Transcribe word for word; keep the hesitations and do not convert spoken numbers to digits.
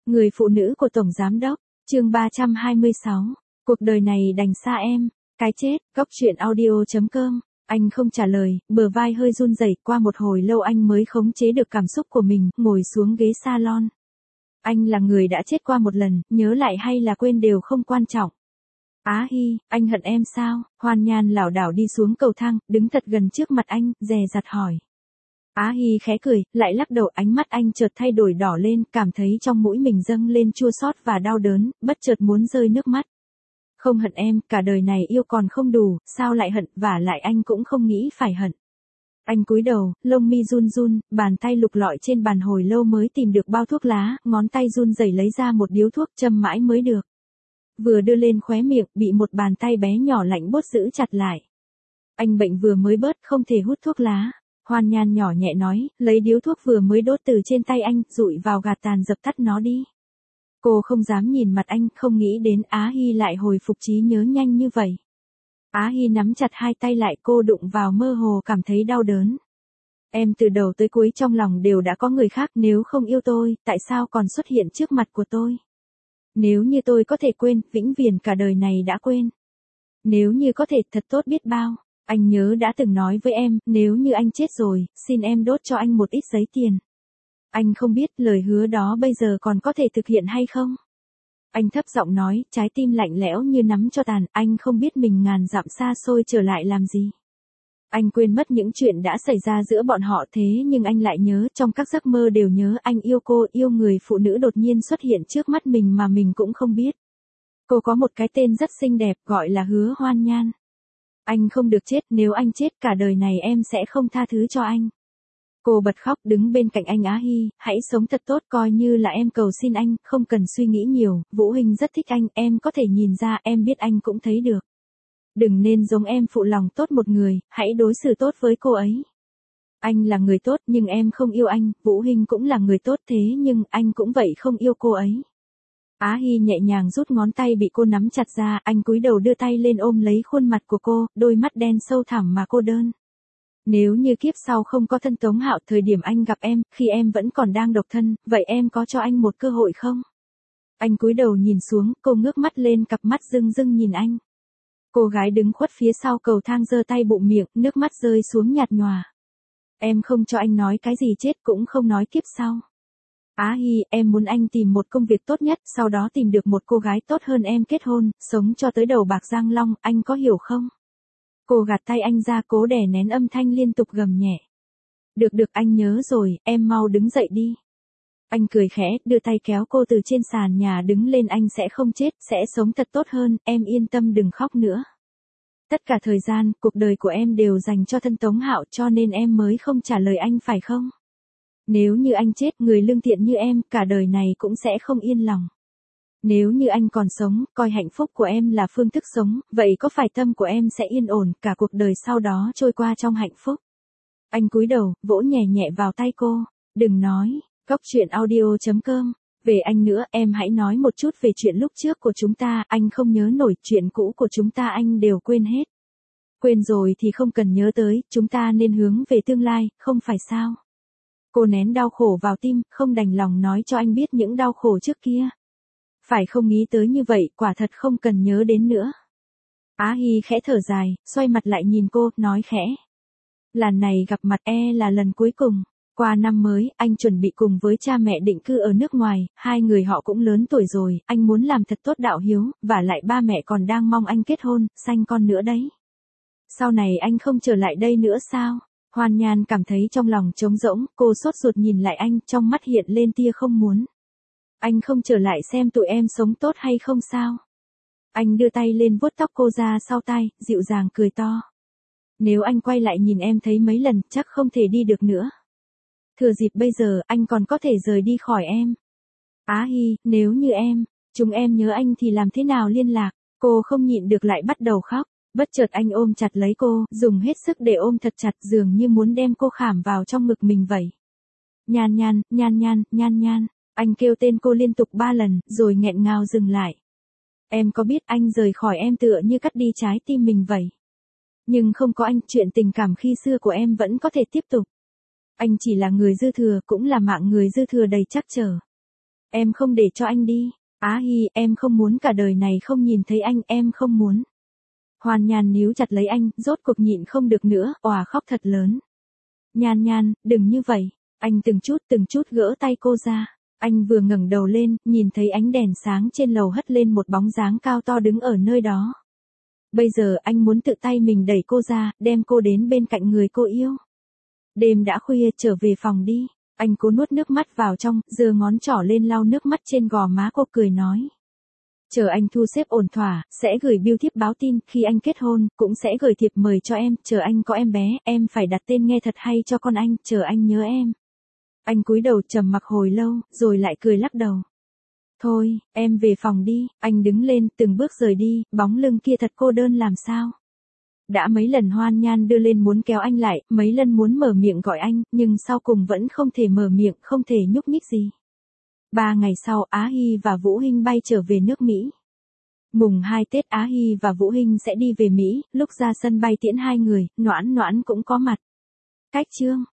Người phụ nữ của Tổng Giám Đốc, chương ba trăm hai mươi sáu, cuộc đời này đành xa em, cái chết, góc truyện audio chấm com. Anh không trả lời, bờ vai hơi run rẩy, qua một hồi lâu anh mới khống chế được cảm xúc của mình, ngồi xuống ghế salon. Anh là người đã chết qua một lần, nhớ lại hay là quên đều không quan trọng. Á Hi, anh hận em sao? Hoan Nhan lảo đảo đi xuống cầu thang, đứng thật gần trước mặt anh, dè dặt hỏi. Á Hi khẽ cười, lại lắc đầu, ánh mắt anh chợt thay đổi đỏ lên, cảm thấy trong mũi mình dâng lên chua xót và đau đớn, bất chợt muốn rơi nước mắt. Không hận em, cả đời này yêu còn không đủ, sao lại hận, vả lại anh cũng không nghĩ phải hận. Anh cúi đầu, lông mi run run, bàn tay lục lọi trên bàn hồi lâu mới tìm được bao thuốc lá, ngón tay run rẩy lấy ra một điếu thuốc châm mãi mới được. Vừa đưa lên khóe miệng, bị một bàn tay bé nhỏ lạnh buốt giữ chặt lại. Anh bệnh vừa mới bớt, không thể hút thuốc lá. Hoan Nhan nhỏ nhẹ nói, lấy điếu thuốc vừa mới đốt từ trên tay anh, dụi vào gạt tàn dập tắt nó đi. Cô không dám nhìn mặt anh, không nghĩ đến Á Hi lại hồi phục trí nhớ nhanh như vậy. Á Hi nắm chặt hai tay lại, cô đụng vào mơ hồ cảm thấy đau đớn. Em từ đầu tới cuối trong lòng đều đã có người khác, nếu không yêu tôi, tại sao còn xuất hiện trước mặt của tôi? Nếu như tôi có thể quên, vĩnh viễn cả đời này đã quên. Nếu như có thể, thật tốt biết bao. Anh nhớ đã từng nói với em, nếu như anh chết rồi, xin em đốt cho anh một ít giấy tiền. Anh không biết lời hứa đó bây giờ còn có thể thực hiện hay không? Anh thấp giọng nói, trái tim lạnh lẽo như nắm cho tàn, anh không biết mình ngàn dặm xa xôi trở lại làm gì. Anh quên mất những chuyện đã xảy ra giữa bọn họ, thế nhưng anh lại nhớ, trong các giấc mơ đều nhớ anh yêu cô, yêu người phụ nữ đột nhiên xuất hiện trước mắt mình mà mình cũng không biết. Cô có một cái tên rất xinh đẹp, gọi là Hứa Hoan Nhan. Anh không được chết, nếu anh chết cả đời này em sẽ không tha thứ cho anh. Cô bật khóc đứng bên cạnh anh. Á Hi, hãy sống thật tốt, coi như là em cầu xin anh, không cần suy nghĩ nhiều, Vũ Hình rất thích anh, em có thể nhìn ra, em biết anh cũng thấy được. Đừng nên giống em phụ lòng tốt một người, hãy đối xử tốt với cô ấy. Anh là người tốt nhưng em không yêu anh, Vũ Hình cũng là người tốt thế nhưng anh cũng vậy không yêu cô ấy. Á Hi nhẹ nhàng rút ngón tay bị cô nắm chặt ra, anh cúi đầu đưa tay lên ôm lấy khuôn mặt của cô, đôi mắt đen sâu thẳm mà cô đơn. Nếu như kiếp sau không có thân Tống Hạo, thời điểm anh gặp em, khi em vẫn còn đang độc thân, vậy em có cho anh một cơ hội không? Anh cúi đầu nhìn xuống, cô ngước mắt lên, cặp mắt rưng rưng nhìn anh. Cô gái đứng khuất phía sau cầu thang giơ tay bụng miệng, nước mắt rơi xuống nhạt nhòa. Em không cho anh nói cái gì chết, cũng không nói kiếp sau. Á Hi, em muốn anh tìm một công việc tốt nhất, sau đó tìm được một cô gái tốt hơn em kết hôn, sống cho tới đầu bạc răng long, anh có hiểu không? Cô gạt tay anh ra, cố đè nén âm thanh liên tục gầm nhẹ. Được được, anh nhớ rồi, em mau đứng dậy đi. Anh cười khẽ, đưa tay kéo cô từ trên sàn nhà đứng lên, anh sẽ không chết, sẽ sống thật tốt hơn, em yên tâm, đừng khóc nữa. Tất cả thời gian, cuộc đời của em đều dành cho thân Tống Hạo, cho nên em mới không trả lời anh phải không? Nếu như anh chết, người lương thiện như em, cả đời này cũng sẽ không yên lòng. Nếu như anh còn sống, coi hạnh phúc của em là phương thức sống, vậy có phải tâm của em sẽ yên ổn, cả cuộc đời sau đó trôi qua trong hạnh phúc? Anh cúi đầu, vỗ nhẹ nhẹ vào tay cô. Đừng nói, góc truyện audio chấm com. Về anh nữa, em hãy nói một chút về chuyện lúc trước của chúng ta, anh không nhớ nổi, chuyện cũ của chúng ta anh đều quên hết. Quên rồi thì không cần nhớ tới, chúng ta nên hướng về tương lai, không phải sao? Cô nén đau khổ vào tim, không đành lòng nói cho anh biết những đau khổ trước kia. Phải không nghĩ tới như vậy, quả thật không cần nhớ đến nữa. Á Hi khẽ thở dài, xoay mặt lại nhìn cô, nói khẽ. Lần này gặp mặt e là lần cuối cùng. Qua năm mới, anh chuẩn bị cùng với cha mẹ định cư ở nước ngoài, hai người họ cũng lớn tuổi rồi, anh muốn làm thật tốt đạo hiếu, và lại ba mẹ còn đang mong anh kết hôn, sanh con nữa đấy. Sau này anh không trở lại đây nữa sao? Hoan Nhan cảm thấy trong lòng trống rỗng, cô sốt ruột nhìn lại anh, trong mắt hiện lên tia không muốn. Anh không trở lại xem tụi em sống tốt hay không sao? Anh đưa tay lên vuốt tóc cô ra sau tai, dịu dàng cười to. Nếu anh quay lại nhìn em thấy mấy lần, chắc không thể đi được nữa. Thừa dịp bây giờ, anh còn có thể rời đi khỏi em. Á Hi, nếu như em, chúng em nhớ anh thì làm thế nào liên lạc? Cô không nhịn được lại bắt đầu khóc. Bất chợt anh ôm chặt lấy cô, dùng hết sức để ôm thật chặt, dường như muốn đem cô khảm vào trong ngực mình vậy. Nhan Nhan, Nhan Nhan, Nhan Nhan. Anh kêu tên cô liên tục ba lần, rồi nghẹn ngào dừng lại. Em có biết anh rời khỏi em tựa như cắt đi trái tim mình vậy. Nhưng không có anh, chuyện tình cảm khi xưa của em vẫn có thể tiếp tục. Anh chỉ là người dư thừa, cũng là mạng người dư thừa đầy trắc trở. Em không để cho anh đi. Á Hi, em không muốn cả đời này không nhìn thấy anh, em không muốn. Hoàn Nhan níu chặt lấy anh, rốt cuộc nhịn không được nữa, òa khóc thật lớn. Nhan Nhan, đừng như vậy. Anh từng chút từng chút gỡ tay cô ra. Anh vừa ngẩng đầu lên, nhìn thấy ánh đèn sáng trên lầu hất lên một bóng dáng cao to đứng ở nơi đó. Bây giờ anh muốn tự tay mình đẩy cô ra, đem cô đến bên cạnh người cô yêu. Đêm đã khuya, trở về phòng đi. Anh cố nuốt nước mắt vào trong, giơ ngón trỏ lên lau nước mắt trên gò má cô, cười nói. Chờ anh thu xếp ổn thỏa, sẽ gửi bưu thiếp báo tin, khi anh kết hôn, cũng sẽ gửi thiệp mời cho em, chờ anh có em bé, em phải đặt tên nghe thật hay cho con anh, chờ anh nhớ em. Anh cúi đầu trầm mặc hồi lâu, rồi lại cười lắc đầu. Thôi, em về phòng đi. Anh đứng lên, từng bước rời đi, bóng lưng kia thật cô đơn làm sao. Đã mấy lần Hoan Nhan đưa lên muốn kéo anh lại, mấy lần muốn mở miệng gọi anh, nhưng sau cùng vẫn không thể mở miệng, không thể nhúc nhích gì. Ba ngày sau, Á Hi và Vũ Hinh bay trở về nước Mỹ. Mùng hai Tết, Á Hi và Vũ Hinh sẽ đi về Mỹ, lúc ra sân bay tiễn hai người, Noãn Noãn cũng có mặt. Cách chương